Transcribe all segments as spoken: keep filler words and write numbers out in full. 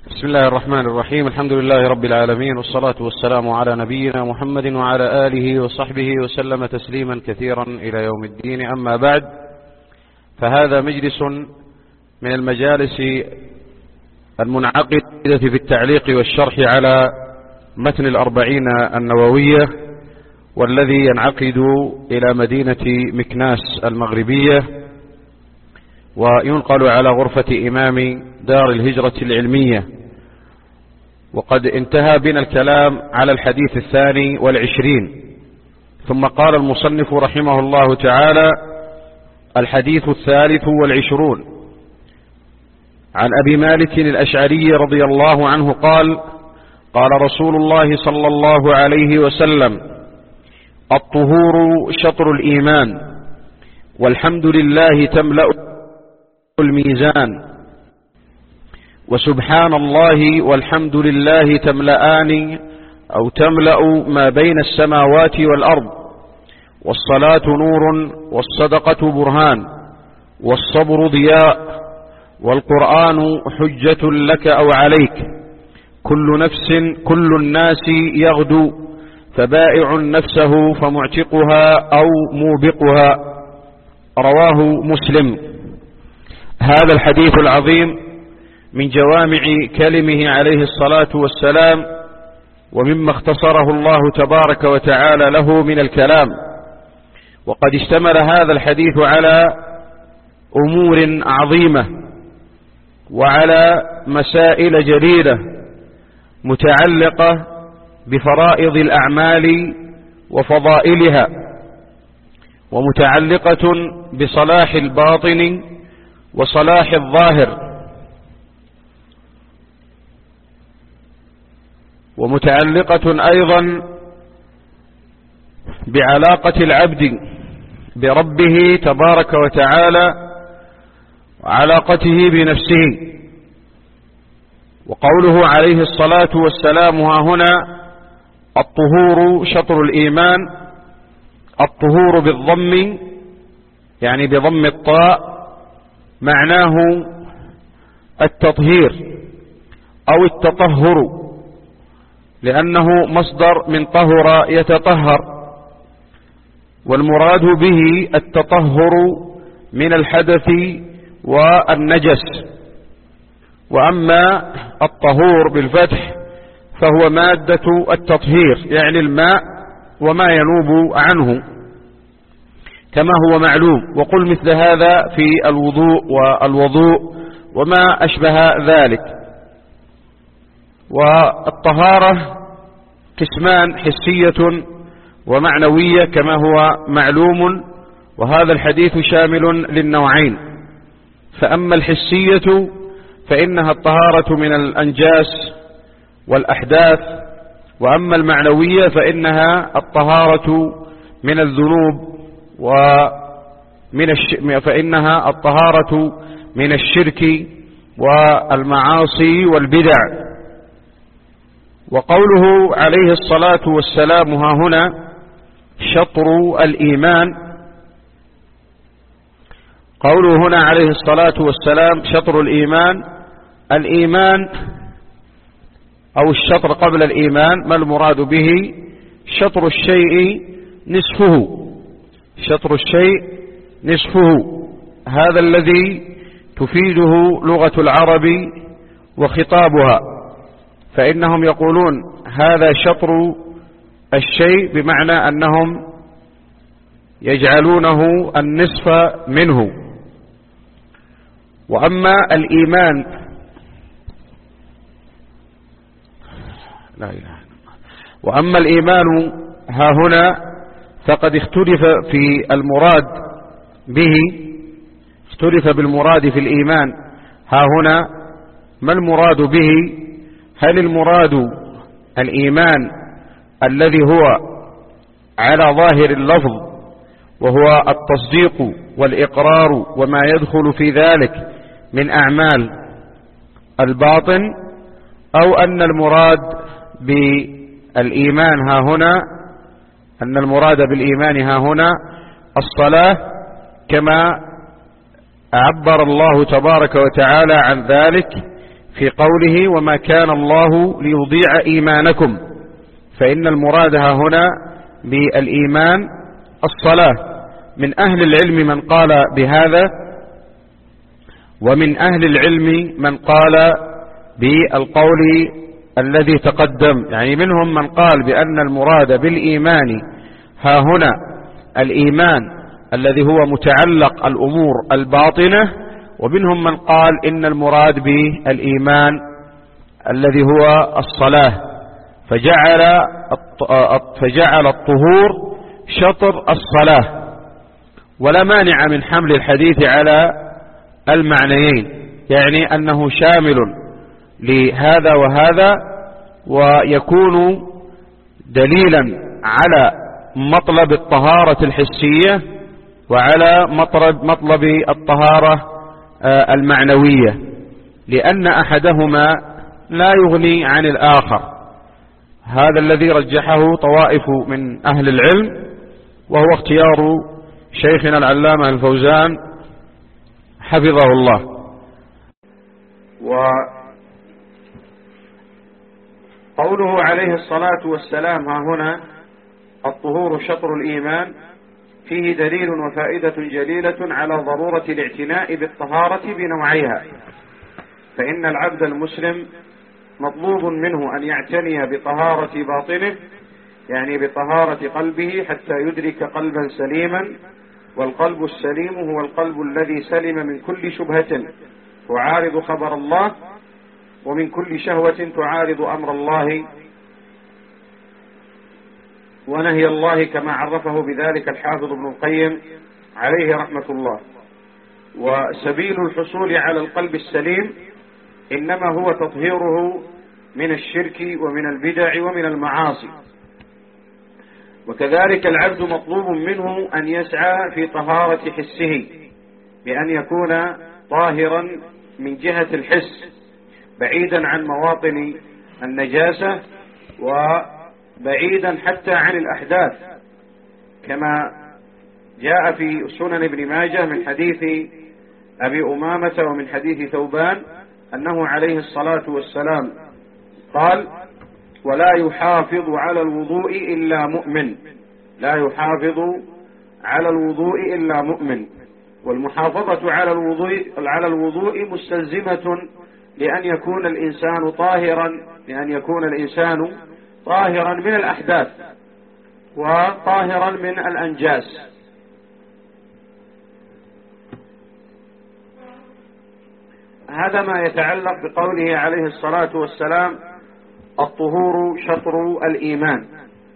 بسم الله الرحمن الرحيم. الحمد لله رب العالمين، والصلاة والسلام على نبينا محمد وعلى آله وصحبه وسلم تسليما كثيرا إلى يوم الدين. أما بعد، فهذا مجلس من المجالس المنعقدة في التعليق والشرح على متن الأربعين النووية، والذي ينعقد إلى مدينة مكناس المغربية، وينقل على غرفة إمام دار الهجرة العلمية. وقد انتهى بنا الكلام على الحديث الثاني والعشرين، ثم قال المصنف رحمه الله تعالى: الحديث الثالث والعشرون عن أبي مالك الأشعري رضي الله عنه قال: قال رسول الله صلى الله عليه وسلم: الطهور شطر الإيمان، والحمد لله تملأ الميزان، وسبحان الله والحمد لله تملأان أو تملأ ما بين السماوات والأرض، والصلاة نور، والصدقة برهان، والصبر ضياء، والقرآن حجة لك أو عليك، كل نفس كل الناس يغدو، فبائع نفسه فمعتقها أو موبقها. رواه مسلم. هذا الحديث العظيم من جوامع كلمه عليه الصلاة والسلام، ومما اختصره الله تبارك وتعالى له من الكلام. وقد اشتمل هذا الحديث على أمور عظيمة وعلى مسائل جليلة متعلقة بفرائض الأعمال وفضائلها، ومتعلقة بصلاح الباطن وصلاح الظاهر، ومتعلقة أيضا بعلاقة العبد بربه تبارك وتعالى وعلاقته بنفسه. وقوله عليه الصلاة والسلام ها هنا: الطهور شطر الإيمان، الطهور بالضم يعني بضم الطاء معناه التطهير أو التطهر، لأنه مصدر من طهر يتطهر، والمراد به التطهر من الحدث والنجس. وأما الطهور بالفتح فهو مادة التطهير، يعني الماء وما ينوب عنه كما هو معلوم. وقل مثل هذا في الوضوء والوضوء وما أشبه ذلك. والطهارة قسمان: حسية ومعنوية كما هو معلوم، وهذا الحديث شامل للنوعين. فأما الحسية فإنها الطهارة من الأنجاس والأحداث، وأما المعنوية فإنها الطهارة من الذنوب ومن الش... فإنها الطهارة من الشرك والمعاصي والبدع. وقوله عليه الصلاة والسلام ها هنا شطر الإيمان، قوله هنا عليه الصلاة والسلام شطر الإيمان، الإيمان أو الشطر قبل الإيمان ما المراد به؟ شطر الشيء نصفه، شطر الشيء نصفه، هذا الذي تفيده لغة العرب وخطابها. فإنهم يقولون هذا شطر الشيء بمعنى أنهم يجعلونه النصف منه. وأما الإيمان لا إله إلا الله. وأما الإيمان ها هنا فقد اختلف في المراد به، اختلف بالمراد في الإيمان ها هنا ما المراد به؟ هل المراد الإيمان الذي هو على ظاهر اللفظ وهو التصديق والإقرار وما يدخل في ذلك من أعمال الباطن، أو أن المراد بالإيمان ها هنا أن المراد بالإيمان ها هنا الصلاة، كما عبر الله تبارك وتعالى عن ذلك في قوله وما كان الله ليضيع إيمانكم، فإن المراد هنا بالإيمان الصلاة. من أهل العلم من قال بهذا، ومن أهل العلم من قال بالقول الذي تقدم، يعني منهم من قال بأن المراد بالإيمان ها هنا الإيمان الذي هو متعلق الأمور الباطنة، ومنهم من قال إن المراد بالإيمان الذي هو الصلاة، فجعل فجعل الطهور شطر الصلاة. ولا مانع من حمل الحديث على المعنيين، يعني أنه شامل لهذا وهذا، ويكون دليلا على مطلب الطهارة الحسية وعلى مطلب, مطلب الطهارة المعنوية، لأن أحدهما لا يغني عن الآخر. هذا الذي رجحه طوائف من أهل العلم، وهو اختيار شيخنا العلامة الفوزان حفظه الله. وقوله عليه الصلاة والسلام ها هنا الطهور شطر الإيمان فيه دليل وفائدة جليلة على ضرورة الاعتناء بالطهارة بنوعيها، فإن العبد المسلم مطلوب منه أن يعتني بطهارة باطنه، يعني بطهارة قلبه، حتى يدرك قلبا سليما، والقلب السليم هو القلب الذي سلم من كل شبهة تعارض خبر الله، ومن كل شهوة تعارض أمر الله ونهي الله، كما عرفه بذلك الحافظ ابن القيم عليه رحمة الله. وسبيل الحصول على القلب السليم إنما هو تطهيره من الشرك ومن البدع ومن المعاصي. وكذلك العبد مطلوب منه أن يسعى في طهارة حسه، بأن يكون طاهرا من جهة الحس، بعيدا عن مواطن النجاسة وبعيدا حتى عن الأحداث، كما جاء في سنن ابن ماجه من حديث أبي أمامة ومن حديث ثوبان أنه عليه الصلاة والسلام قال ولا يحافظ على الوضوء إلا مؤمن، لا يحافظ على الوضوء إلا مؤمن. والمحافظة على الوضوء على الوضوء مستلزمة لأن يكون الإنسان طاهرا لأن يكون الإنسان طاهرا من الأحداث وطاهرا من الأنجاس. هذا ما يتعلق بقوله عليه الصلاة والسلام الطهور شطر الإيمان.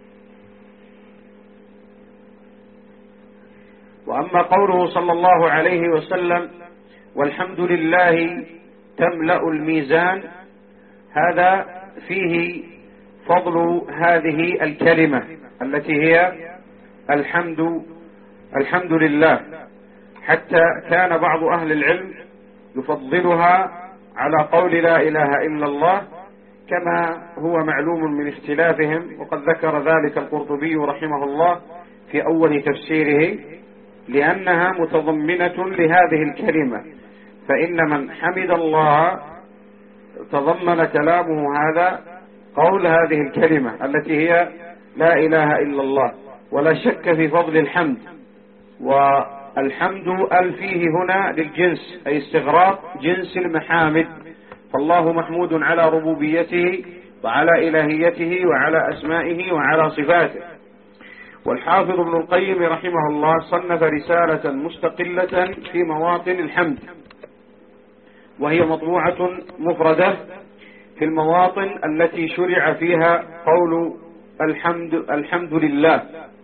وأما قوله صلى الله عليه وسلم والحمد لله تملأ الميزان، هذا فيه فضل هذه الكلمة التي هي الحمد الحمد لله، حتى كان بعض أهل العلم يفضلها على قول لا إله إلا الله، كما هو معلوم من اختلافهم، وقد ذكر ذلك القرطبي رحمه الله في أول تفسيره، لأنها متضمنة لهذه الكلمة. فإن من حمد الله تضمن كلامه هذا قول هذه الكلمة التي هي لا إله إلا الله، ولا شك في فضل الحمد. والحمد ال فيه هنا للجنس، أي استغراق جنس المحامد، فالله محمود على ربوبيته وعلى إلهيته وعلى أسمائه وعلى صفاته. والحافظ ابن القيم رحمه الله صنف رسالة مستقلة في مواطن الحمد، وهي مطبوعة مفردة في المواطن التي شرع فيها قول الحمد الحمد لله.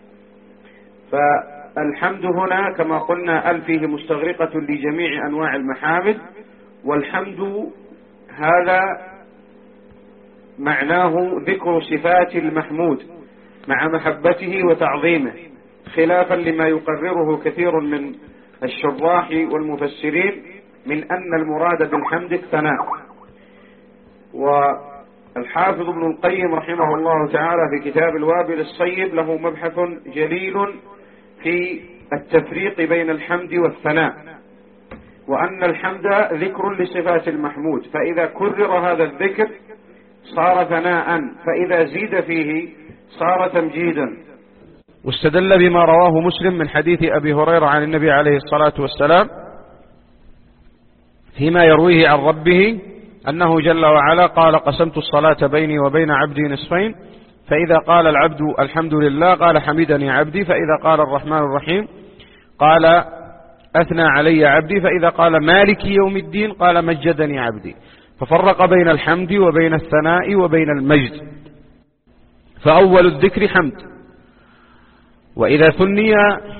فالحمد هنا كما قلنا ال فيه مستغرقة لجميع أنواع المحامد، والحمد هذا معناه ذكر صفات المحمود مع محبته وتعظيمه، خلافا لما يقرره كثير من الشراح والمفسرين من أن المراد بالحمد الثناء. والحافظ ابن القيم رحمه الله تعالى في كتاب الوابل الصيب له مبحث جليل في التفريق بين الحمد والثناء، وأن الحمد ذكر لصفات المحمود، فإذا كرر هذا الذكر صار ثناء، فإذا زيد فيه صار تمجيدا. واستدل بما رواه مسلم من حديث أبي هريرة عن النبي عليه الصلاة والسلام فيما يرويه عن ربه أنه جل وعلا قال: قسمت الصلاة بيني وبين عبدي نصفين، فإذا قال العبد الحمد لله قال حمدني عبدي، فإذا قال الرحمن الرحيم قال أثنى علي عبدي، فإذا قال مالك يوم الدين قال مجدني عبدي. ففرق بين الحمد وبين الثناء وبين المجد، فأول الذكر حمد، وإذا ثني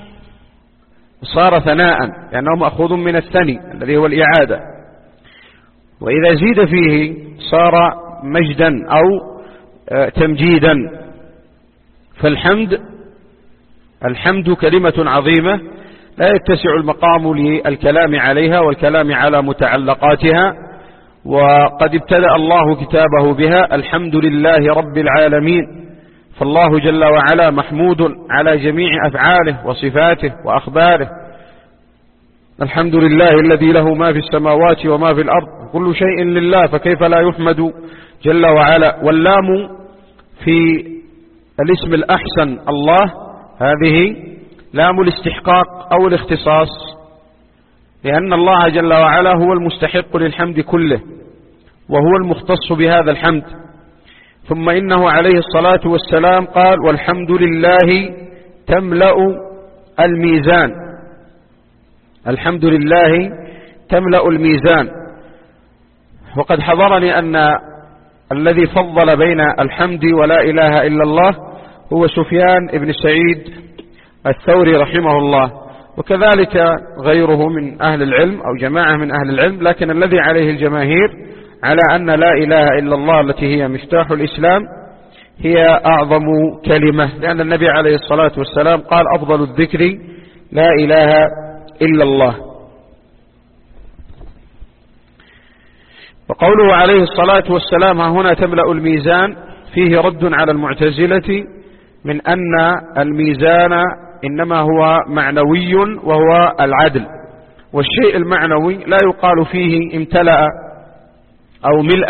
صار ثناء لأنه مأخوذ من الثني الذي هو الإعادة، وإذا زيد فيه صار مجدا أو تمجيدا. فالحمد الحمد كلمة عظيمة لا يتسع المقام للكلام عليها والكلام على متعلقاتها، وقد ابتدأ الله كتابه بها: الحمد لله رب العالمين. فالله جل وعلا محمود على جميع أفعاله وصفاته وأخباره. الحمد لله الذي له ما في السماوات وما في الأرض، كل شيء لله، فكيف لا يحمد جل وعلا. واللام في الاسم الأحسن الله هذه لام الاستحقاق أو الاختصاص، لأن الله جل وعلا هو المستحق للحمد كله وهو المختص بهذا الحمد. ثم إنه عليه الصلاة والسلام قال: والحمد لله تملأ الميزان. الحمد لله تملأ الميزان. وقد حضرني أن الذي فضل بين الحمد ولا إله إلا الله هو سفيان بن سعيد الثوري رحمه الله، وكذلك غيره من أهل العلم أو جماعة من أهل العلم، لكن الذي عليه الجماهير على أن لا إله إلا الله التي هي مفتاح الإسلام هي أعظم كلمة، لأن النبي عليه الصلاة والسلام قال: أفضل الذكر لا إله إلا الله. وقوله عليه الصلاة والسلام ها هنا تملأ الميزان فيه رد على المعتزلة من أن الميزان إنما هو معنوي وهو العدل، والشيء المعنوي لا يقال فيه امتلأ أو ملء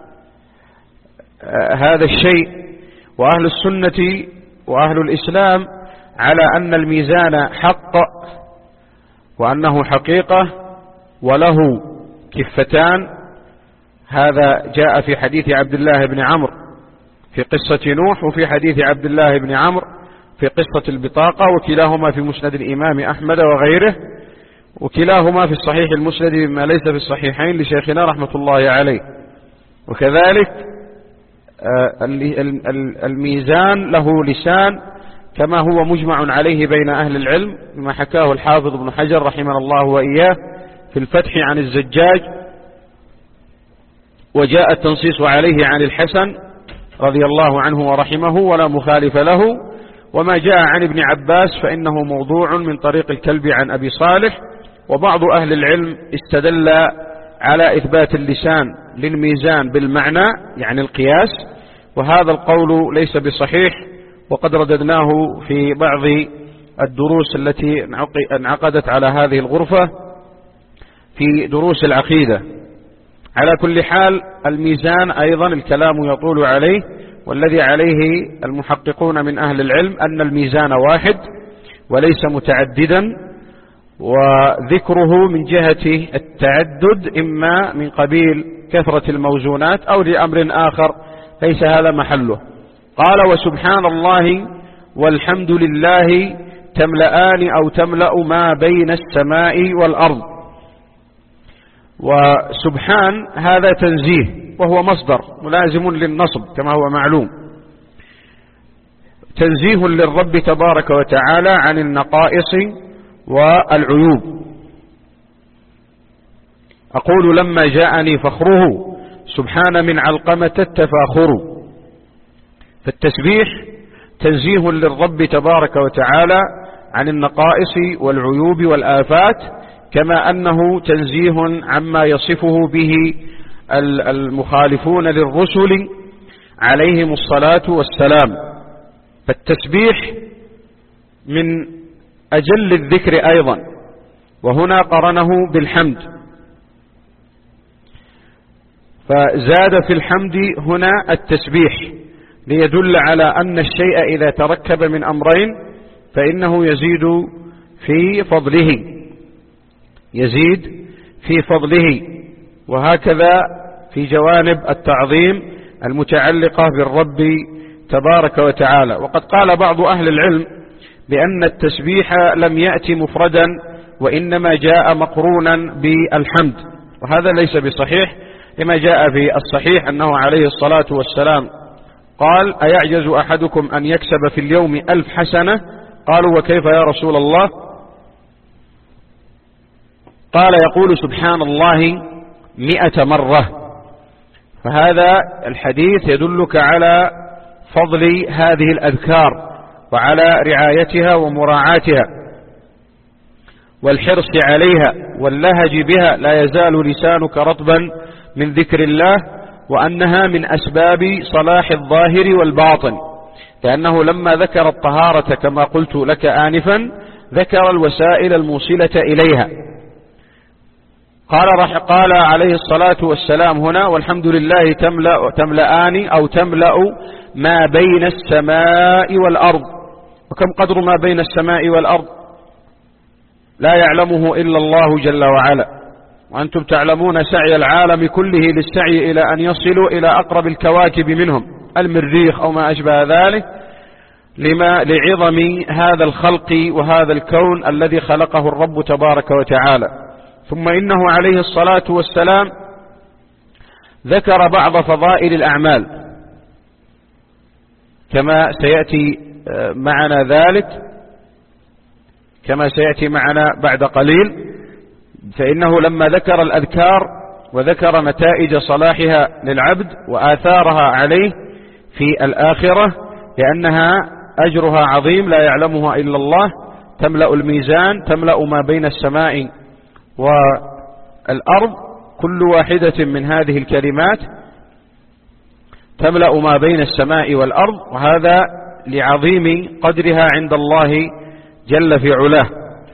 هذا الشيء. وأهل السنة وأهل الإسلام على أن الميزان حق وأنه حقيقة وله كفتان. هذا جاء في حديث عبد الله بن عمرو في قصة نوح، وفي حديث عبد الله بن عمرو في قصة البطاقة، وكلاهما في مسند الإمام أحمد وغيره، وكلاهما في الصحيح المسند مما ليس في الصحيحين لشيخنا رحمة الله عليه. وكذلك الميزان له لسان كما هو مجمع عليه بين أهل العلم، ما حكاه الحافظ ابن حجر رحمه الله وإياه في الفتح عن الزجاج، وجاء التنصيص عليه عن الحسن رضي الله عنه ورحمه ولا مخالف له. وما جاء عن ابن عباس فإنه موضوع من طريق الكلب عن أبي صالح. وبعض أهل العلم استدل على إثبات اللسان للميزان بالمعنى يعني القياس، وهذا القول ليس بصحيح، وقد رددناه في بعض الدروس التي انعقدت على هذه الغرفة في دروس العقيدة. على كل حال الميزان أيضا الكلام يطول عليه، والذي عليه المحققون من أهل العلم أن الميزان واحد وليس متعددا، وذكره من جهة التعدد إما من قبيل كثرة الموزونات أو لأمر آخر ليس هذا محله. قال: وسبحان الله والحمد لله تملأان أو تملأ ما بين السماء والأرض. وسبحان هذا تنزيه وهو مصدر ملازم للنصب كما هو معلوم، تنزيه للرب تبارك وتعالى عن النقائص والعيوب. أقول: لما جاءني فخره سبحان من علقمة التفاخر. فالتسبيح تنزيه للرب تبارك وتعالى عن النقائص والعيوب والآفات، كما أنه تنزيه عما يصفه به المخالفون للرسل عليهم الصلاة والسلام. فالتسبيح من أجل الذكر أيضا، وهنا قرنه بالحمد، فزاد في الحمد هنا التسبيح ليدل على أن الشيء إذا تركب من أمرين فإنه يزيد في فضله يزيد في فضله وهكذا في جوانب التعظيم المتعلقة بالرب تبارك وتعالى. وقد قال بعض أهل العلم بأن التسبيح لم يأتي مفردا وإنما جاء مقرونا بالحمد، وهذا ليس بصحيح، لما جاء في الصحيح أنه عليه الصلاة والسلام قال: أيعجز أحدكم أن يكسب في اليوم ألف حسنة؟ قالوا: وكيف يا رسول الله؟ قال: يقول سبحان الله مئة مرة. فهذا الحديث يدلك على فضل هذه الأذكار وعلى رعايتها ومراعاتها والحرص عليها واللهج بها، لا يزال لسانك رطبا من ذكر الله، وأنها من أسباب صلاح الظاهر والباطن، لأنه لما ذكر الطهارة كما قلت لك آنفا ذكر الوسائل الموصلة إليها. قال رح قال عليه الصلاة والسلام هنا: والحمد لله تملأ تملأان أو تملأ ما بين السماء والأرض. وكم قدر ما بين السماء والأرض؟ لا يعلمه إلا الله جل وعلا، وأنتم تعلمون سعي العالم كله للسعي إلى أن يصلوا إلى أقرب الكواكب منهم المريخ أو ما أشبه ذلك، لما لعظم هذا الخلق وهذا الكون الذي خلقه الرب تبارك وتعالى. ثم إنه عليه الصلاة والسلام ذكر بعض فضائل الأعمال كما سيأتي معنا ذلك كما سيأتي معنا بعد قليل. فإنه لما ذكر الأذكار وذكر نتائج صلاحها للعبد وآثارها عليه في الآخرة، لأنها أجرها عظيم لا يعلمها إلا الله، تملأ الميزان، تملأ ما بين السماء والأرض، كل واحدة من هذه الكلمات تملأ ما بين السماء والأرض، وهذا لعظيم قدرها عند الله جل في علاه.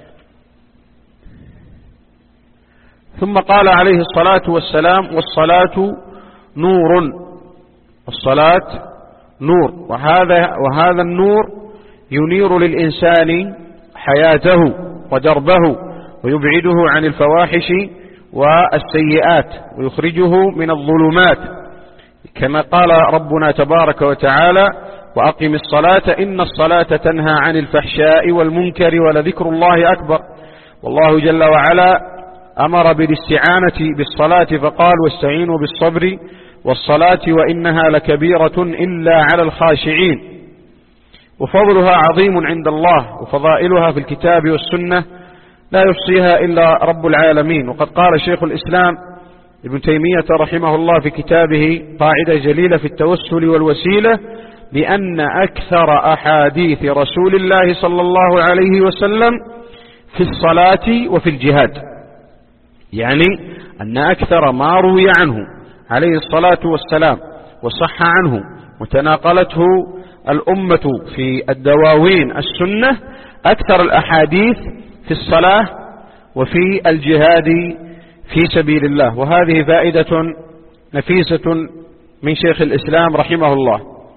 ثم قال عليه الصلاة والسلام: والصلاة نور. الصلاة نور، وهذا وهذا النور ينير للإنسان حياته ودربه، ويبعده عن الفواحش والسيئات، ويخرجه من الظلمات، كما قال ربنا تبارك وتعالى: وأقم الصلاة إن الصلاة تنهى عن الفحشاء والمنكر ولذكر الله أكبر. والله جل وعلا أمر بالاستعانة بالصلاة فقال: واستعينوا بالصبر والصلاة وإنها لكبيرة إلا على الخاشعين. وفضلها عظيم عند الله، وفضائلها في الكتاب والسنة لا يحصيها إلا رب العالمين. وقد قال شيخ الإسلام ابن تيمية رحمه الله في كتابه قاعدة جليلة في التوسل والوسيلة بأن أكثر أحاديث رسول الله صلى الله عليه وسلم في الصلاة وفي الجهاد، يعني أن أكثر ما روي عنه عليه الصلاة والسلام وصح عنه وتناقلته الأمة في الدواوين السنة أكثر الأحاديث في الصلاة وفي الجهاد في سبيل الله. وهذه فائدة نفيسة من شيخ الإسلام رحمه الله.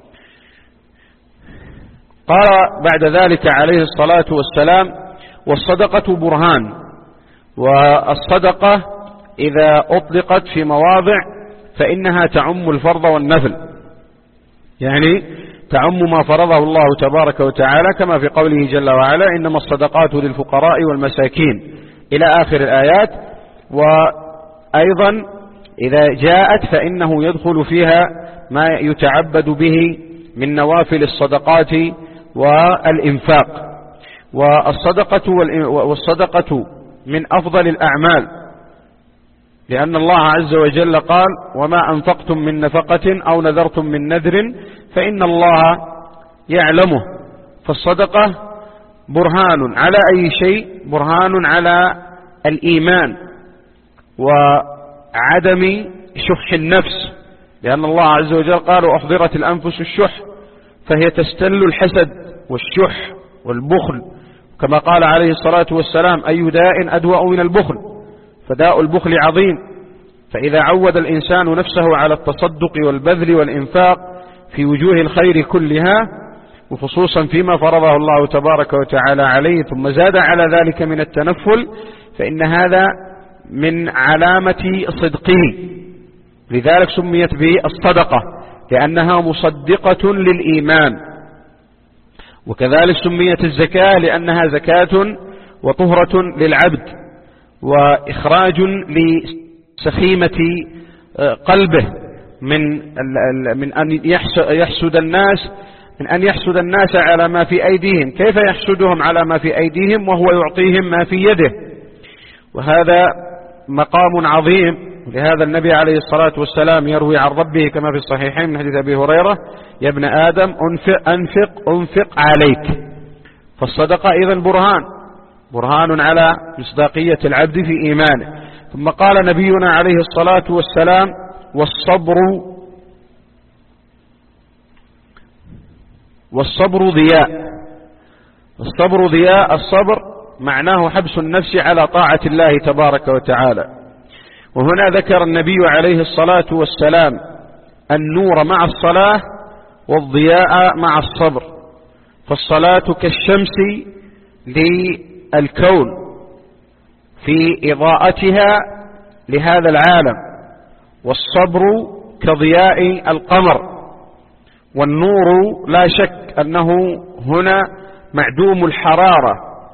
قال بعد ذلك عليه الصلاة والسلام: والصدقة برهان. والصدقة إذا أطلقت في مواضع فإنها تعم الفرض والنفل، يعني تعم ما فرضه الله تبارك وتعالى، كما في قوله جل وعلا: إنما الصدقات للفقراء والمساكين إلى آخر الآيات. وأيضا إذا جاءت فإنه يدخل فيها ما يتعبد به من نوافل الصدقات والإنفاق. والصدقة والصدقة من أفضل الأعمال، لأن الله عز وجل قال: وما أنفقتم من نفقة أو نذرتم من نذر فإن الله يعلمه. فالصدقة برهان على أي شيء؟ برهان على الإيمان وعدم شح النفس، لأن الله عز وجل قال: وأحضرت الأنفس الشح، فهي تستل الحسد والشح والبخل كما قال عليه الصلاة والسلام: أي داء أدوأ من البخل، فداء البخل عظيم. فإذا عود الإنسان نفسه على التصدق والبذل والإنفاق في وجوه الخير كلها، وخصوصا فيما فرضه الله تبارك وتعالى عليه، ثم زاد على ذلك من التنفل، فإن هذا من علامة صدقه. لذلك سميت بالصدقة، لأنها مصدقة للإيمان. وكذلك سميت الزكاة لأنها زكاة وطهرة للعبد، وإخراج لسخيمة قلبه من من أن يحسد الناس من أن يحسد الناس على ما في أيديهم. كيف يحسدهم على ما في أيديهم وهو يعطيهم ما في يده؟ وهذا مقام عظيم. لهذا النبي عليه الصلاة والسلام يروي عن ربه كما في الصحيحين من حديث أبي هريرة: يا ابن آدم أنفق أنفق أنفق عليك. فالصدقة إذن برهان برهان على مصداقية العبد في إيمانه. ثم قال نبينا عليه الصلاة والسلام: والصبر والصبر ضياء. الصبر ضياء. الصبر معناه حبس النفس على طاعة الله تبارك وتعالى. وهنا ذكر النبي عليه الصلاة والسلام النور مع الصلاة والضياء مع الصبر. فالصلاة كالشمس للكون في إضاءتها لهذا العالم، والصبر كضياء القمر. والنور لا شك أنه هنا معدوم الحرارة،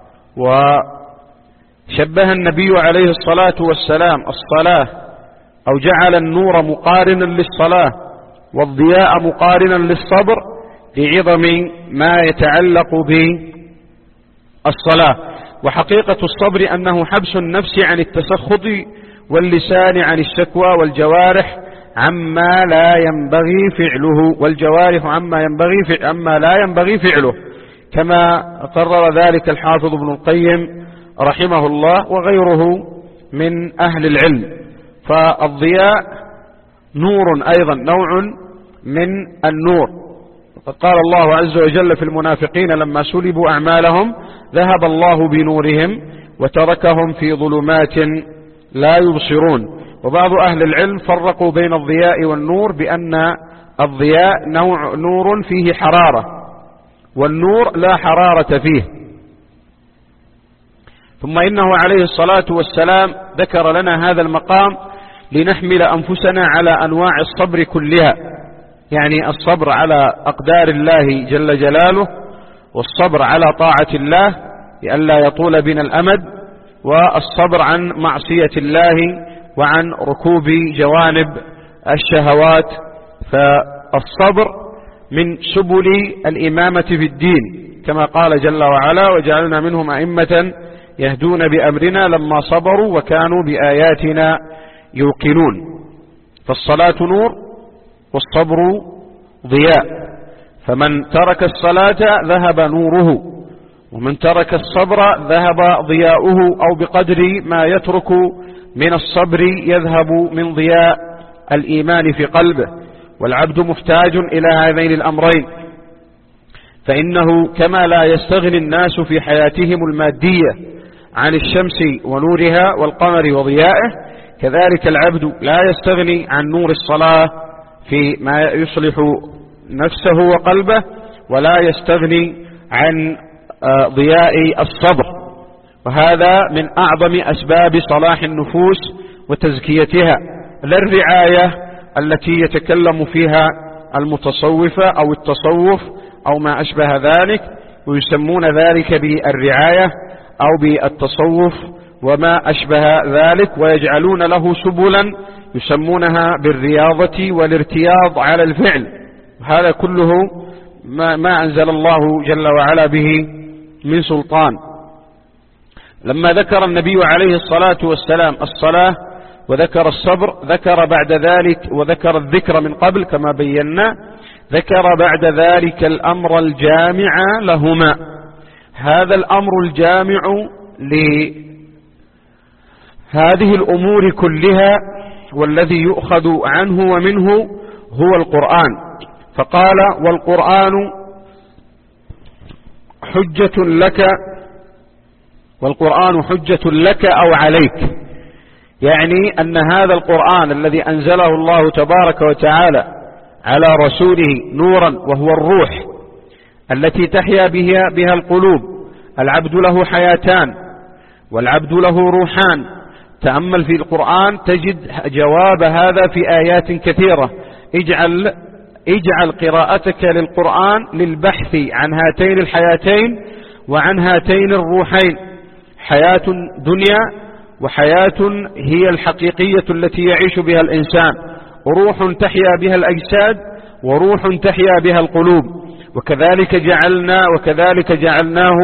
وشبه النبي عليه الصلاة والسلام الصلاة أو جعل النور مقارنا للصلاة والضياء مقارنا للصبر لعظم ما يتعلق بالصلاة. وحقيقة الصبر أنه حبس النفس عن التسخط واللسان عن الشكوى، والجوارح عما لا ينبغي فعله والجوارح عما ينبغي فعله عما لا ينبغي فعله، كما قرر ذلك الحافظ ابن القيم رحمه الله وغيره من أهل العلم. فالضياء نور أيضا، نوع من النور. وقد قال الله عز وجل في المنافقين لما سلبوا أعمالهم: ذهب الله بنورهم وتركهم في ظلمات لا يبصرون. وبعض أهل العلم فرقوا بين الضياء والنور بأن الضياء نوع نور فيه حرارة، والنور لا حرارة فيه. ثم إنه عليه الصلاة والسلام ذكر لنا هذا المقام لنحمل أنفسنا على أنواع الصبر كلها، يعني الصبر على أقدار الله جل جلاله، والصبر على طاعة الله لئلا يطول بنا الأمد، والصبر عن معصية الله وعن ركوب جوانب الشهوات. فالصبر من سبل الإمامة في الدين، كما قال جل وعلا: وجعلنا منهم أئمة يهدون بأمرنا لما صبروا وكانوا بآياتنا يوقنون. فالصلاة نور والصبر ضياء. فمن ترك الصلاة ذهب نوره، ومن ترك الصبر ذهب ضياؤه، أو بقدر ما يترك من الصبر يذهب من ضياء الإيمان في قلبه. والعبد محتاج إلى هذين الأمرين، فإنه كما لا يستغني الناس في حياتهم المادية عن الشمس ونورها والقمر وضيائه، كذلك العبد لا يستغني عن نور الصلاة في ما يصلح نفسه وقلبه، ولا يستغني عن ضياء الصبر. وهذا من أعظم أسباب صلاح النفوس وتزكيتها، لا الرعاية التي يتكلم فيها المتصوفة أو التصوف أو ما أشبه ذلك، ويسمون ذلك بالرعاية أو بالتصوف وما أشبه ذلك، ويجعلون له سبلا يسمونها بالرياضة والارتياض على الفعل. هذا كله ما, ما أنزل الله جل وعلا به من سلطان. لما ذكر النبي عليه الصلاة والسلام الصلاة وذكر الصبر، ذكر بعد ذلك وذكر الذكر من قبل كما بينا، ذكر بعد ذلك الأمر الجامع لهما. هذا الأمر الجامع لهذه الأمور كلها والذي يؤخذ عنه ومنه هو القرآن. فقال: والقرآن حجة لك والقرآن حجة لك أو عليك، يعني أن هذا القرآن الذي أنزله الله تبارك وتعالى على رسوله نورا وهو الروح التي تحيا بها, بها القلوب. العبد له حياتان والعبد له روحان. تأمل في القرآن تجد جواب هذا في آيات كثيرة. اجعل, اجعل قراءتك للقرآن للبحث عن هاتين الحياتين وعن هاتين الروحين، حياة دنيا وحياة هي الحقيقية التي يعيش بها الإنسان، روح تحيا بها الأجساد وروح تحيا بها القلوب. وكذلك جعلنا وكذلك جعلناه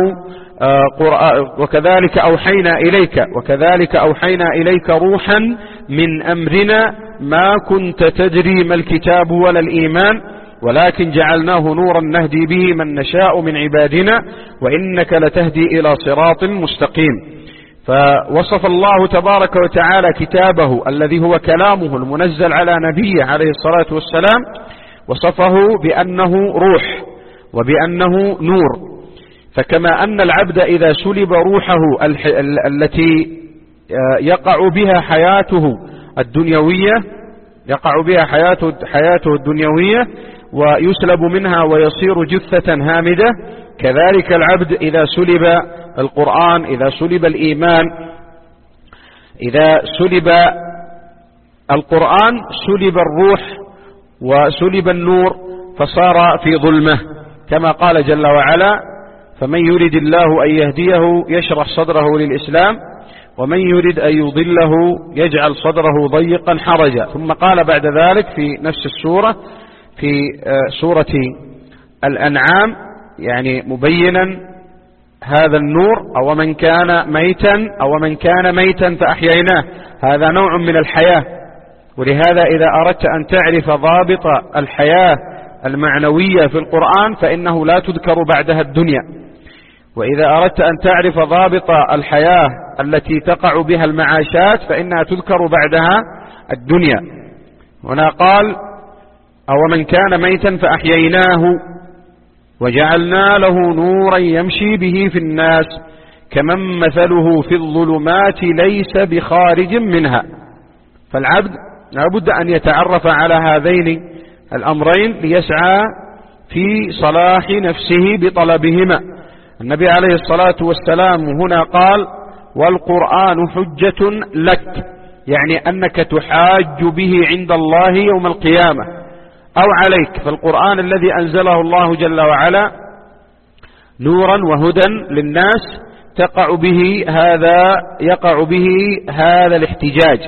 وكذلك أوحينا إليك وكذلك أوحينا إليك روحا من أمرنا ما كنت تدري ما الكتاب ولا الإيمان ولكن جعلناه نورا نهدي به من نشاء من عبادنا وإنك لتهدي إلى صراط مستقيم. فوصف الله تبارك وتعالى كتابه الذي هو كلامه المنزل على نبيه عليه الصلاة والسلام، وصفه بأنه روح وبأنه نور. فكما أن العبد إذا سلب روحه التي يقع بها حياته الدنيوية يقع بها حياته, حياته الدنيوية ويسلب منها ويصير جثة هامدة، كذلك العبد إذا سلب القرآن، إذا سلب الإيمان، إذا سلب القرآن سلب الروح وسلب النور فصار في ظلمة، كما قال جل وعلا: فمن يريد الله أن يهديه يشرح صدره للإسلام ومن يريد أن يضله يجعل صدره ضيقا حرجا. ثم قال بعد ذلك في نفس السورة في سورة الأنعام يعني مبينا هذا النور: أو من كان ميتا أو من كان ميتا فأحييناه. هذا نوع من الحياة. ولهذا إذا أردت أن تعرف ضابط الحياة المعنوية في القرآن فإنه لا تذكر بعدها الدنيا، وإذا أردت أن تعرف ضابط الحياة التي تقع بها المعاشات فإنها تذكر بعدها الدنيا. هنا قال: أو من كان ميتا فأحييناه وجعلنا له نورا يمشي به في الناس كمن مثله في الظلمات ليس بخارج منها. فالعبد لابد أن يتعرف على هذين الأمرين ليسعى في صلاح نفسه بطلبهما. النبي عليه الصلاة والسلام هنا قال: والقرآن حجة لك، يعني أنك تحاج به عند الله يوم القيامة، أو عليك. فالقرآن الذي أنزله الله جل وعلا نورا وهدى للناس تقع به هذا يقع به هذا الاحتجاج.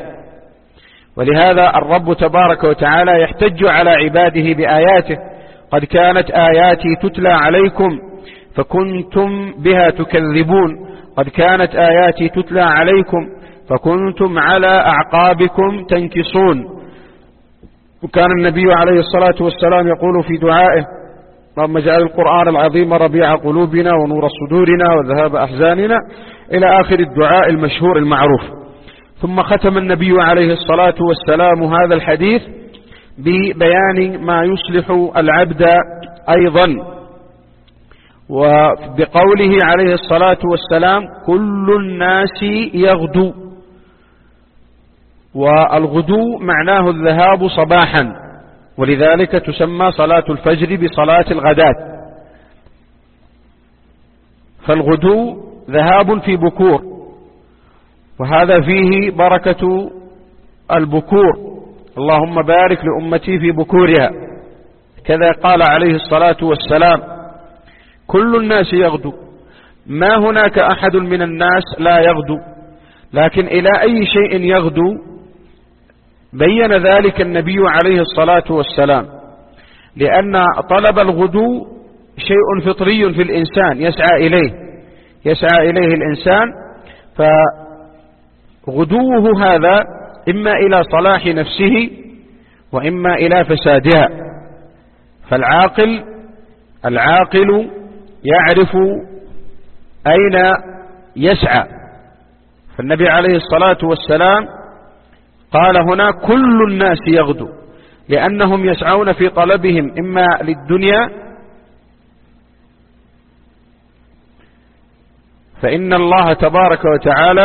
ولهذا الرب تبارك وتعالى يحتج على عباده بآياته: قد كانت آياتي تتلى عليكم فكنتم بها تكذبون، قد كانت آياتي تتلى عليكم فكنتم على أعقابكم تنكصون. وكان النبي عليه الصلاة والسلام يقول في دعائه: اللهم اجعل القرآن العظيم ربيع قلوبنا ونور صدورنا وذهاب أحزاننا، إلى آخر الدعاء المشهور المعروف. ثم ختم النبي عليه الصلاة والسلام هذا الحديث ببيان ما يصلح العبد أيضا، وبقوله عليه الصلاة والسلام: كل الناس يغدو. والغدو معناه الذهاب صباحا، ولذلك تسمى صلاة الفجر بصلاة الغداة. فالغدو ذهاب في بكور، وهذا فيه بركة البكور. اللهم بارك لأمتي في بكورها. كذا قال عليه الصلاة والسلام: كل الناس يغدو. ما هناك أحد من الناس لا يغدو، لكن إلى أي شيء يغدو بين ذلك النبي عليه الصلاة والسلام، لأن طلب الغدو شيء فطري في الإنسان يسعى إليه يسعى إليه الإنسان. فغدوه هذا إما إلى صلاح نفسه وإما إلى فسادها. فالعاقل العاقل يعرف أين يسعى. فالنبي عليه الصلاة والسلام قال هنا: كل الناس يغدو، لأنهم يسعون في طلبهم إما للدنيا فإن الله تبارك وتعالى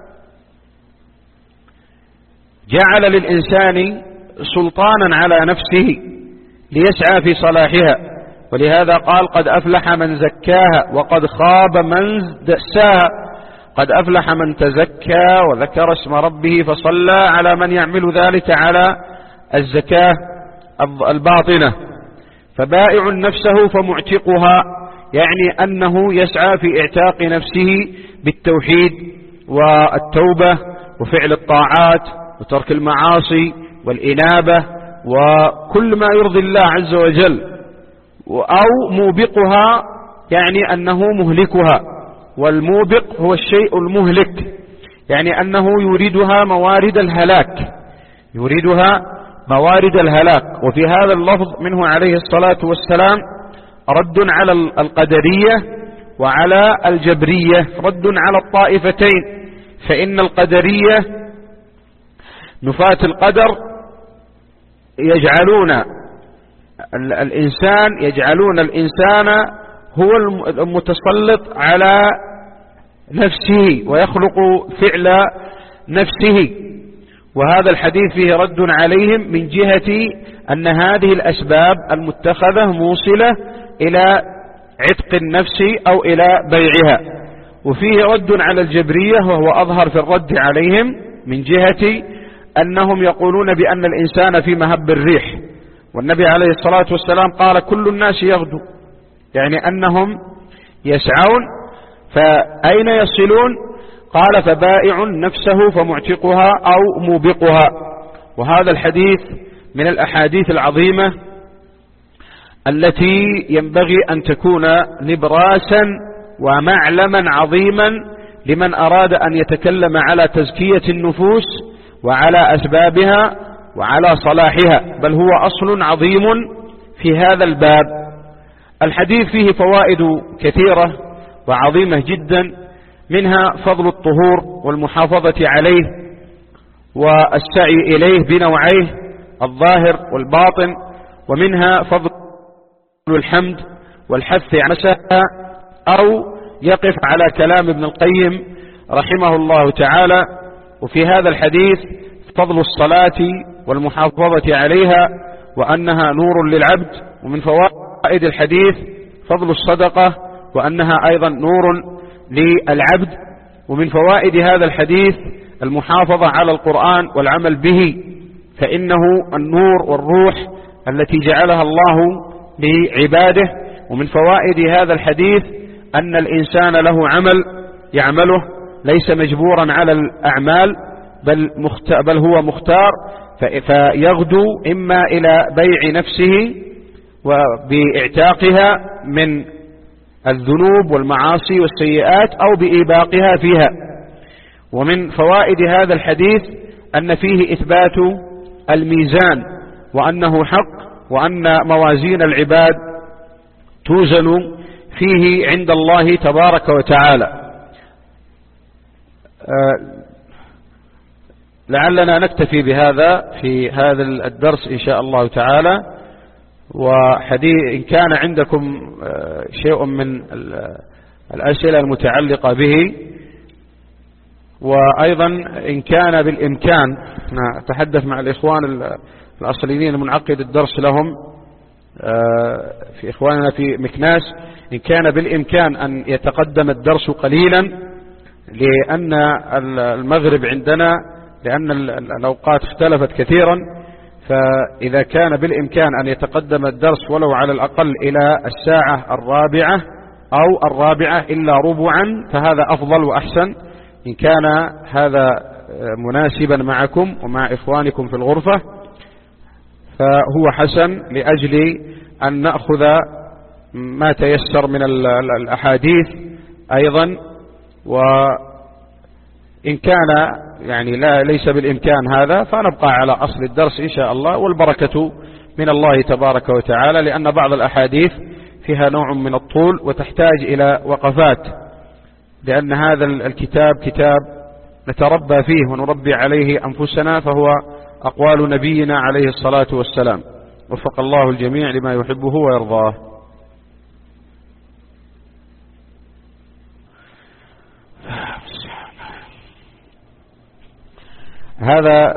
جعل للإنسان سلطانا على نفسه ليسعى في صلاحها، ولهذا قال قد أفلح من زكاها وقد خاب من دساها. قد أفلح من تزكى وذكر اسم ربه فصلى، على من يعمل ذلك على الزكاة الباطنة. فبائع نفسه فمعتقها، يعني أنه يسعى في اعتاق نفسه بالتوحيد والتوبة وفعل الطاعات وترك المعاصي والإنابة وكل ما يرضي الله عز وجل، أو موبقها يعني أنه مهلكها، والموبق هو الشيء المهلك، يعني أنه يريدها موارد الهلاك، يريدها موارد الهلاك. وفي هذا اللفظ منه عليه الصلاة والسلام رد على القدرية وعلى الجبرية، رد على الطائفتين. فإن القدرية نفاة القدر يجعلون الإنسان يجعلون الإنسان هو المتسلط على نفسه ويخلق فعل نفسه، وهذا الحديث فيه رد عليهم من جهة أن هذه الأسباب المتخذة موصلة إلى عتق النفس أو إلى بيعها. وفيه رد على الجبرية وهو أظهر في الرد عليهم من جهة أنهم يقولون بأن الإنسان في مهب الريح، والنبي عليه الصلاة والسلام قال كل الناس يغدو، يعني أنهم يسعون، فأين يصلون؟ قال فبائع نفسه فمعتقها أو موبقها. وهذا الحديث من الأحاديث العظيمة التي ينبغي أن تكون نبراسا ومعلما عظيما لمن أراد أن يتكلم على تزكية النفوس وعلى أسبابها وعلى صلاحها، بل هو أصل عظيم في هذا الباب. الحديث فيه فوائد كثيرة وعظيمة جدا، منها فضل الطهور والمحافظة عليه والسعي إليه بنوعيه الظاهر والباطن، ومنها فضل الحمد والحث على أو يقف على كلام ابن القيم رحمه الله تعالى. وفي هذا الحديث فضل الصلاة والمحافظة عليها وأنها نور للعبد. ومن فوائد الحديث فضل الصدقة وأنها أيضا نور للعبد. ومن فوائد هذا الحديث المحافظة على القرآن والعمل به، فإنه النور والروح التي جعلها الله لعباده. ومن فوائد هذا الحديث أن الإنسان له عمل يعمله ليس مجبورا على الأعمال، بل, بل هو مختار، فيغدو إما إلى بيع نفسه وبإعتاقها من الذنوب والمعاصي والسيئات أو بإيباقها فيها. ومن فوائد هذا الحديث أن فيه إثبات الميزان وأنه حق، وأن موازين العباد توزن فيه عند الله تبارك وتعالى. لعلنا نكتفي بهذا في هذا الدرس إن شاء الله تعالى. وحديث إن كان عندكم شيء من الأسئلة المتعلقة به، وأيضا إن كان بالإمكان نتحدث مع الإخوان الأصليين المنعقد الدرس لهم في إخواننا في مكناس، إن كان بالإمكان أن يتقدم الدرس قليلا، لأن المغرب عندنا لأن الأوقات اختلفت كثيرا، فإذا كان بالإمكان أن يتقدم الدرس ولو على الأقل إلى الساعة الرابعة أو الرابعة إلا ربعا فهذا أفضل وأحسن، إن كان هذا مناسبا معكم ومع إخوانكم في الغرفة فهو حسن، لأجل أن نأخذ ما تيسر من الأحاديث أيضا. وإن كان يعني لا ليس بالإمكان هذا فنبقى على أصل الدرس إن شاء الله، والبركة من الله تبارك وتعالى، لأن بعض الأحاديث فيها نوع من الطول وتحتاج إلى وقفات، لأن هذا الكتاب كتاب نتربى فيه ونربي عليه أنفسنا، فهو أقوال نبينا عليه الصلاة والسلام. وفق الله الجميع لما يحبه ويرضاه. هذا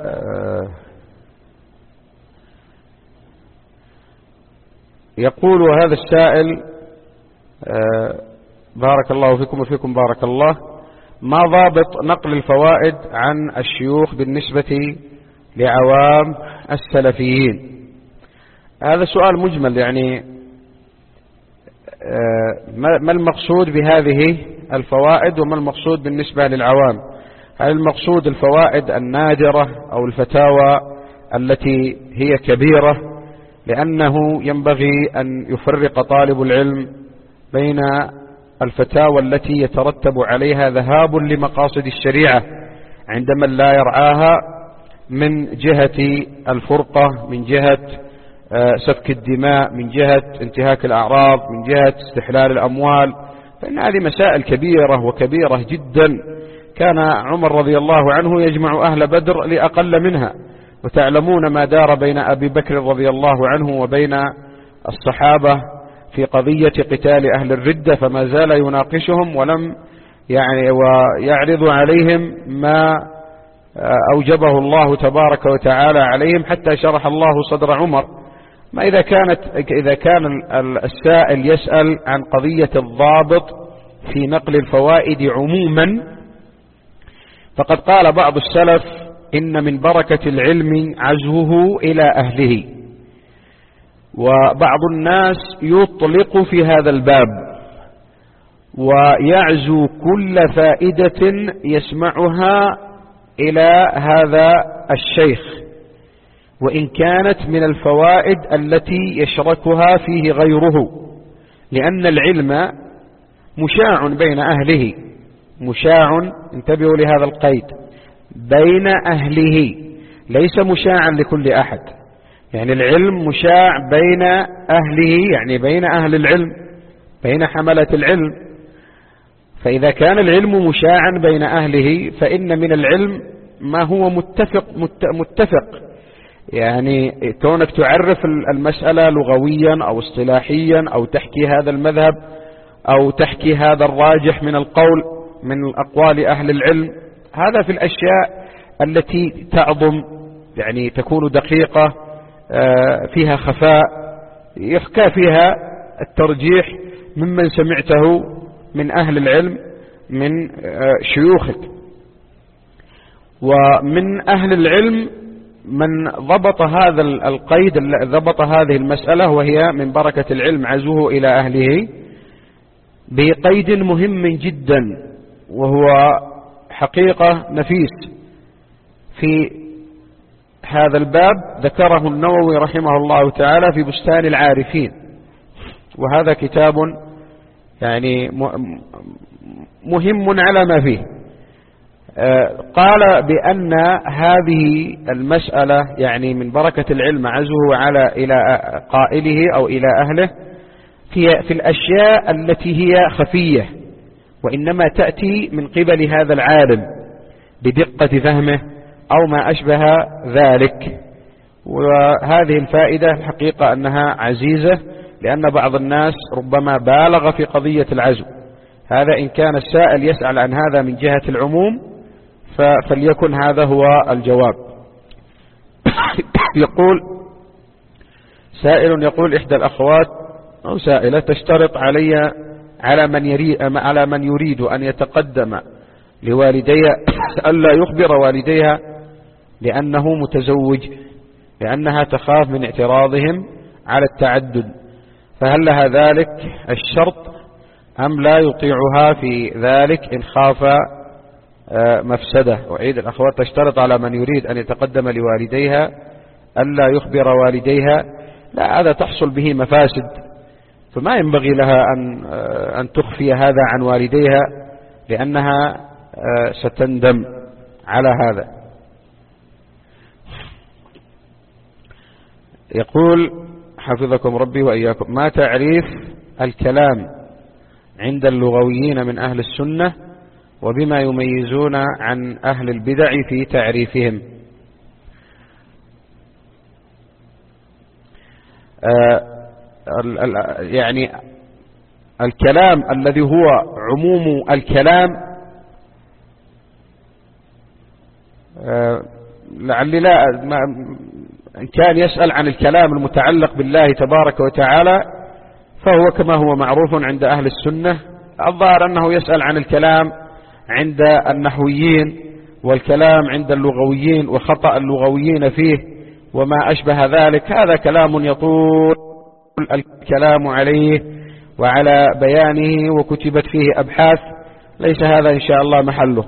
يقول هذا السائل: بارك الله فيكم وفيكم بارك الله، ما ضابط نقل الفوائد عن الشيوخ بالنسبة لعوام السلفيين؟ هذا سؤال مجمل، يعني ما المقصود بهذه الفوائد وما المقصود بالنسبة للعوام؟ هل المقصود الفوائد النادرة أو الفتاوى التي هي كبيرة؟ لأنه ينبغي أن يفرق طالب العلم بين الفتاوى التي يترتب عليها ذهاب لمقاصد الشريعة عند من لا يرعاها من جهة الفرقة، من جهة سفك الدماء، من جهة انتهاك الأعراض، من جهة استحلال الأموال، فإن هذه مسائل كبيرة وكبيرة جدا. كان عمر رضي الله عنه يجمع أهل بدر لأقل منها، وتعلمون ما دار بين أبي بكر رضي الله عنه وبين الصحابة في قضية قتال أهل الردة، فما زال يناقشهم ولم يعني ويعرض عليهم ما أوجبه الله تبارك وتعالى عليهم، حتى شرح الله صدر عمر. ما إذا كانت إذا كان السائل يسأل عن قضية الضابط في نقل الفوائد عموما، فقد قال بعض السلف: إن من بركة العلم عزوه إلى أهله. وبعض الناس يطلق في هذا الباب ويعزو كل فائدة يسمعها إلى هذا الشيخ، وإن كانت من الفوائد التي يشركها فيه غيره، لأن العلم مشاع بين أهله، مشاع، انتبهوا لهذا القيد، بين أهله، ليس مشاعا لكل أحد. يعني العلم مشاع بين أهله، يعني بين أهل العلم، بين حملة العلم. فإذا كان العلم مشاعا بين أهله، فإن من العلم ما هو متفق متفق يعني كونك تعرف المسألة لغويا أو اصطلاحيا، أو تحكي هذا المذهب، أو تحكي هذا الراجح من القول من أقوال أهل العلم، هذا في الأشياء التي تعظم، يعني تكون دقيقة فيها خفاء، يحكى فيها الترجيح ممن سمعته من أهل العلم من شيوخك. ومن أهل العلم من ضبط هذا القيد، ضبط هذه المسألة، وهي من بركة العلم عزوه إلى أهله، بقيد مهم جدا، وهو حقيقة نفيس في هذا الباب، ذكره النووي رحمه الله تعالى في بستان العارفين، وهذا كتاب يعني مهم على ما فيه. قال بأن هذه المسألة يعني من بركة العلم عزوه على إلى قائله أو إلى أهله في في الأشياء التي هي خفية، وإنما تأتي من قبل هذا العالم بدقة فهمه أو ما أشبه ذلك. وهذه الفائدة الحقيقة أنها عزيزة، لأن بعض الناس ربما بالغ في قضية العزو. هذا إن كان السائل يسأل عن هذا من جهة العموم فليكن هذا هو الجواب. يقول سائل، يقول: إحدى الأخوات أو سائلة تشترط علي على من يريد على من يريد أن يتقدم لوالديها ألا يخبر والديها لأنه متزوج، لأنها تخاف من اعتراضهم على التعدد، فهل لها ذلك الشرط أم لا يطيعها في ذلك إن خاف مفسدة؟ أعيد: الأخوات تشترط على من يريد أن يتقدم لوالديها ألا يخبر والديها. لا، هذا تحصل به مفاسد، فما ينبغي لها أن أن تخفي هذا عن والديها، لأنها ستندم على هذا. يقول حفظكم ربي وإياكم: ما تعريف الكلام عند اللغويين من أهل السنة، وبما يميزون عن أهل البدع في تعريفهم؟ يعني الكلام الذي هو عموم الكلام لعلي لا إن كان يسأل عن الكلام المتعلق بالله تبارك وتعالى فهو كما هو معروف عند أهل السنة. الظاهر أنه يسأل عن الكلام عند النحويين والكلام عند اللغويين وخطأ اللغويين فيه وما أشبه ذلك. هذا كلام يطول الكلام عليه وعلى بيانه وكتبت فيه أبحاث، ليس هذا إن شاء الله محله،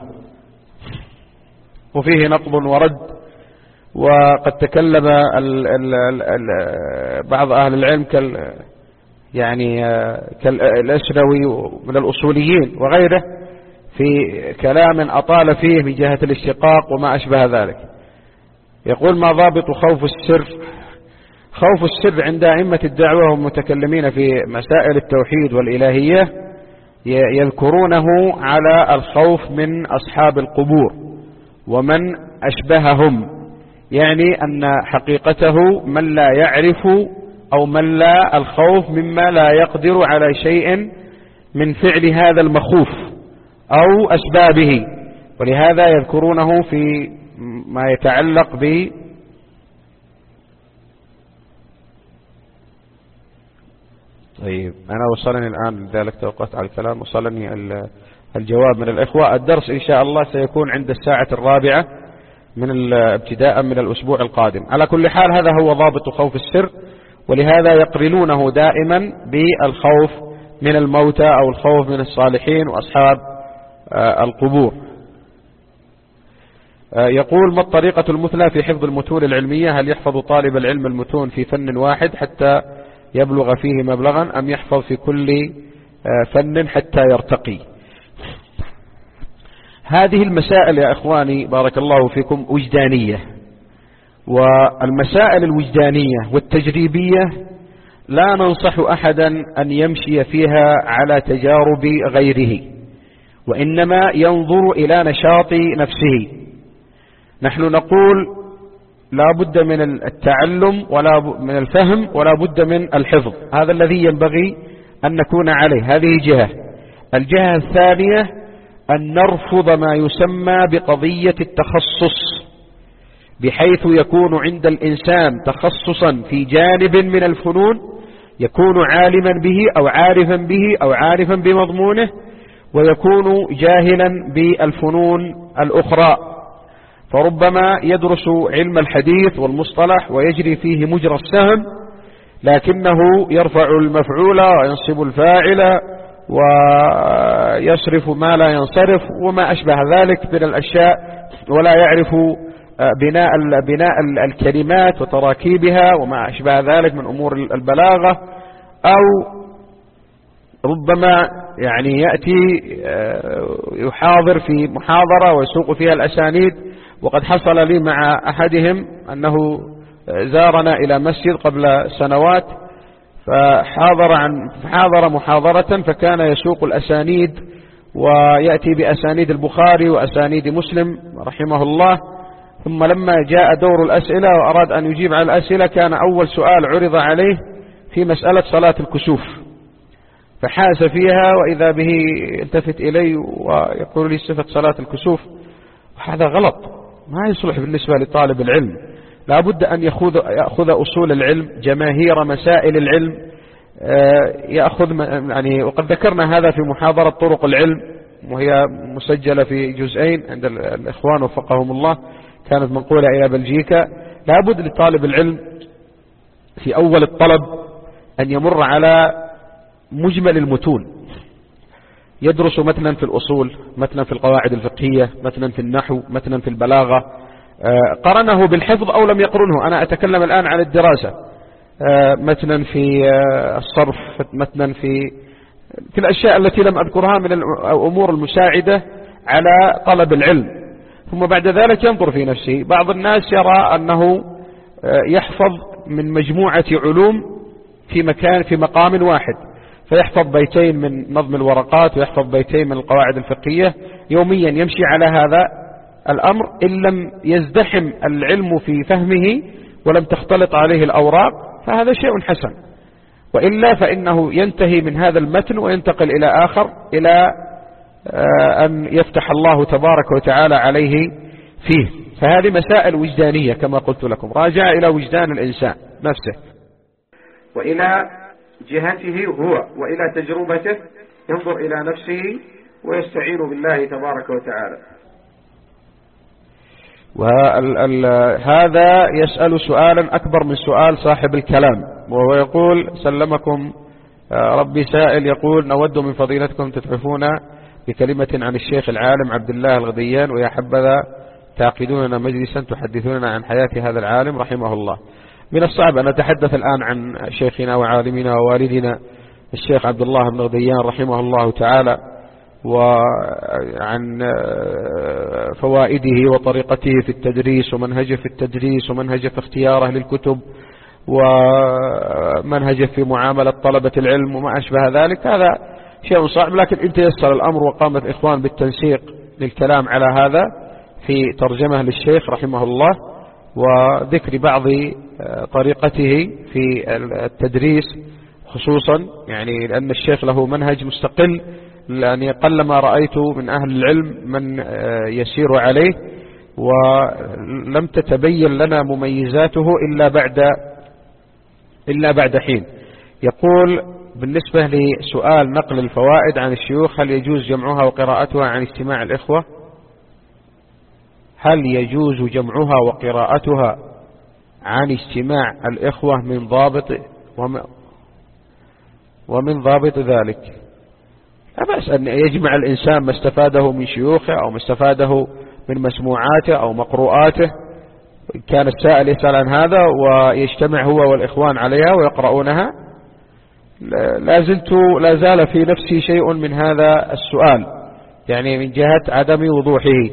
وفيه نقض ورد. وقد تكلم ال ال ال ال بعض أهل العلم كال يعني كالأسنوي من الأصوليين وغيره في كلام أطال فيه من جهة الاشتقاق وما أشبه ذلك. يقول: ما ضابط خوف السر؟ خوف السر عند أئمة الدعوة والمتكلمين في مسائل التوحيد والإلهية يذكرونه على الخوف من أصحاب القبور ومن أشبههم، يعني أن حقيقته من لا يعرف أو من لا الخوف مما لا يقدر على شيء من فعل هذا المخوف أو أسبابه، ولهذا يذكرونه في ما يتعلق ب طيب أنا وصلني الآن لذلك توقفت على الكلام، وصلني الجواب من الإخوة. الدرس إن شاء الله سيكون عند الساعة الرابعة من ابتداء من الأسبوع القادم. على كل حال هذا هو ضابط خوف السر، ولهذا يقرنونه دائما بالخوف من الموتى أو الخوف من الصالحين وأصحاب القبور. يقول: ما الطريقة المثلى في حفظ المتون العلمية؟ هل يحفظ طالب العلم المتون في فن واحد حتى يبلغ فيه مبلغا، أم يحفظ في كل فن حتى يرتقي؟ هذه المسائل يا إخواني بارك الله فيكم وجدانية، والمسائل الوجدانية والتجريبية لا ننصح أحدا أن يمشي فيها على تجارب غيره، وإنما ينظر إلى نشاط نفسه. نحن نقول لا بد من التعلم ولا من الفهم ولا بد من الحفظ، هذا الذي ينبغي أن نكون عليه. هذه جهة. الجهة الثانية أن نرفض ما يسمى بقضية التخصص، بحيث يكون عند الإنسان تخصصا في جانب من الفنون يكون عالما به أو عارفا به أو عارفا بمضمونه، ويكون جاهلا بالفنون الأخرى. فربما يدرس علم الحديث والمصطلح ويجري فيه مجرى السهم، لكنه يرفع المفعول وينصب الفاعل ويصرف ما لا ينصرف وما أشبه ذلك من الأشياء، ولا يعرف بناء بناء الكلمات وتراكيبها وما أشبه ذلك من أمور البلاغة. أو ربما يعني يأتي يحاضر في محاضرة ويسوق فيها الأسانيد. وقد حصل لي مع أحدهم أنه زارنا إلى مسجد قبل سنوات، فحاضر عن حاضر محاضرة فكان يسوق الأسانيد ويأتي بأسانيد البخاري وأسانيد مسلم رحمه الله. ثم لما جاء دور الأسئلة وأراد أن يجيب على الأسئلة كان أول سؤال عرض عليه في مسألة صلاة الكسوف، فحاس فيها وإذا به التفت إلي ويقول لي صفة صلاة الكسوف. هذا غلط، ما يصلح بالنسبة لطالب العلم. لا بد أن يأخذ يأخذ أصول العلم، جماهير مسائل العلم يأخذ يعني. وقد ذكرنا هذا في محاضرة طرق العلم، وهي مسجلة في جزئين عند الإخوان وفقهم الله، كانت منقولة إلى بلجيكا. لا بد لطالب العلم في أول الطلب أن يمر على مجمل المتون، يدرس متنا في الأصول، متنا في القواعد الفقهية، متنا في النحو، متنا في البلاغة. قرنه بالحفظ أو لم يقرنه، أنا أتكلم الآن عن الدراسة. متنا في الصرف، متنا في في الأشياء التي لم أذكرها من الأمور المساعدة على طلب العلم. ثم بعد ذلك ينظر في نفسه. بعض الناس يرى أنه يحفظ من مجموعة علوم في مكان في مقام واحد، فيحفظ بيتين من نظم الورقات ويحفظ بيتين من القواعد الفقهية يوميا، يمشي على هذا الأمر إن لم يزدحم العلم في فهمه ولم تختلط عليه الأوراق، فهذا شيء حسن. وإلا فإنه ينتهي من هذا المتن وينتقل إلى آخر، إلى أن يفتح الله تبارك وتعالى عليه فيه. فهذه مسائل وجدانية كما قلت لكم، راجع إلى وجدان الإنسان نفسه وإلى جهته هو وإلى تجربته، ينظر إلى نفسه ويستعين بالله تبارك وتعالى. وهذا يسأل سؤالا أكبر من سؤال صاحب الكلام، وهو يقول: سلمكم ربي سائل يقول: نود من فضيلتكم تتحفون بكلمة عن الشيخ العالم عبد الله الغديان، ويا حبذا تعقدوننا مجلسا تحدثوننا عن حياة هذا العالم رحمه الله. من الصعب أن نتحدث الآن عن شيخنا وعالمنا ووالدنا الشيخ عبد الله بن غديان رحمه الله تعالى، وعن فوائده وطريقته في التدريس ومنهجه في التدريس ومنهجه في اختياره للكتب ومنهجه في معاملة طلبة العلم وما أشبه ذلك. هذا شيء صعب، لكن إن تيسر الأمر وقام الإخوان بالتنسيق للكلام على هذا في ترجمة للشيخ رحمه الله وذكر بعض طريقته في التدريس خصوصا، يعني لأن الشيخ له منهج مستقل، لأني قلما رأيت من أهل العلم من يسير عليه ولم تتبين لنا مميزاته إلا بعد إلا بعد حين. يقول: بالنسبة لسؤال نقل الفوائد عن الشيوخ، هل يجوز جمعها وقراءتها عن استماع الإخوة؟ هل يجوز جمعها وقراءتها عن استماع الإخوة من ضابط ومن ضابط ذلك؟ لا بأس أن يجمع الإنسان ما استفاده من شيوخه أو ما استفاده من مسموعاته أو مقروءاته، كان السائل يسأل عن هذا ويجتمع هو والإخوان عليها ويقرؤونها. لا زلت لا زال في نفسي شيء من هذا السؤال، يعني من جهة عدم وضوحه.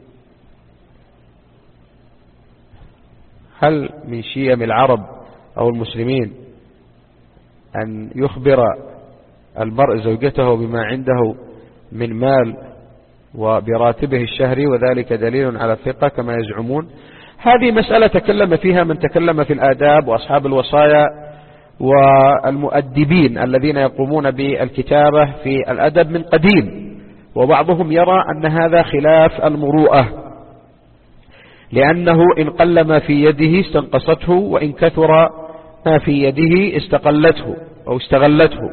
هل من شيم العرب أو المسلمين أن يخبر المرء زوجته بما عنده من مال وبراتبه الشهري وذلك دليل على الثقة كما يزعمون؟ هذه مسألة تكلم فيها من تكلم في الآداب وأصحاب الوصايا والمؤدبين الذين يقومون بالكتابة في الأدب من قديم، وبعضهم يرى أن هذا خلاف المروءة، لأنه إن قل ما في يده استنقصته، وإن كثر ما في يده استقلته أو استغلته.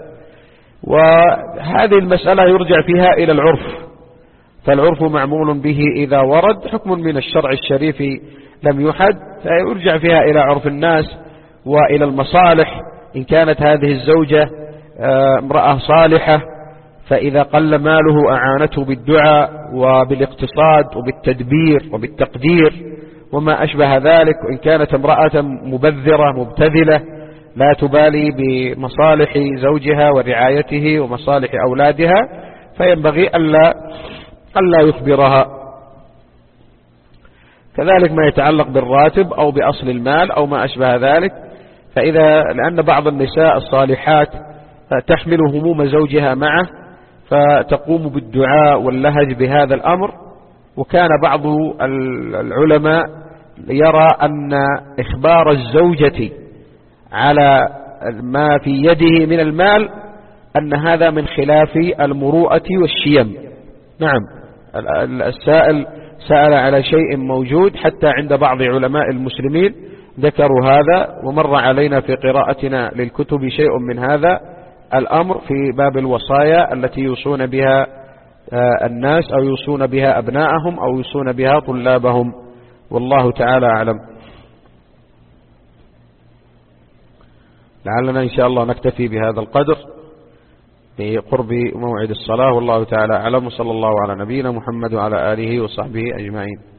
وهذه المسألة يرجع فيها إلى العرف، فالعرف معمول به إذا ورد حكم من الشرع الشريف لم يحد، فيرجع فيها إلى عرف الناس وإلى المصالح. إن كانت هذه الزوجة امرأة صالحة فإذا قل ماله أعانته بالدعاء وبالاقتصاد وبالتدبير وبالتقدير وما أشبه ذلك. وإن كانت امرأة مبذرة مبتذلة لا تبالي بمصالح زوجها ورعايته ومصالح أولادها، فينبغي ألا, ألا يخبرها. كذلك ما يتعلق بالراتب أو بأصل المال أو ما أشبه ذلك، فإذا لأن بعض النساء الصالحات تحمل هموم زوجها معه فتقوم بالدعاء واللهج بهذا الأمر. وكان بعض العلماء يرى أن إخبار الزوجة على ما في يده من المال أن هذا من خلاف المروءة والشيم. نعم، السائل سأل على شيء موجود حتى عند بعض علماء المسلمين ذكروا هذا، ومر علينا في قراءتنا للكتب شيء من هذا الأمر في باب الوصايا التي يوصون بها الناس أو يوصون بها أبناءهم أو يوصون بها طلابهم، والله تعالى أعلم. لعلنا إن شاء الله نكتفي بهذا القدر في قرب موعد الصلاة، والله تعالى أعلم. صلى الله على نبينا محمد وعلى آله وصحبه أجمعين.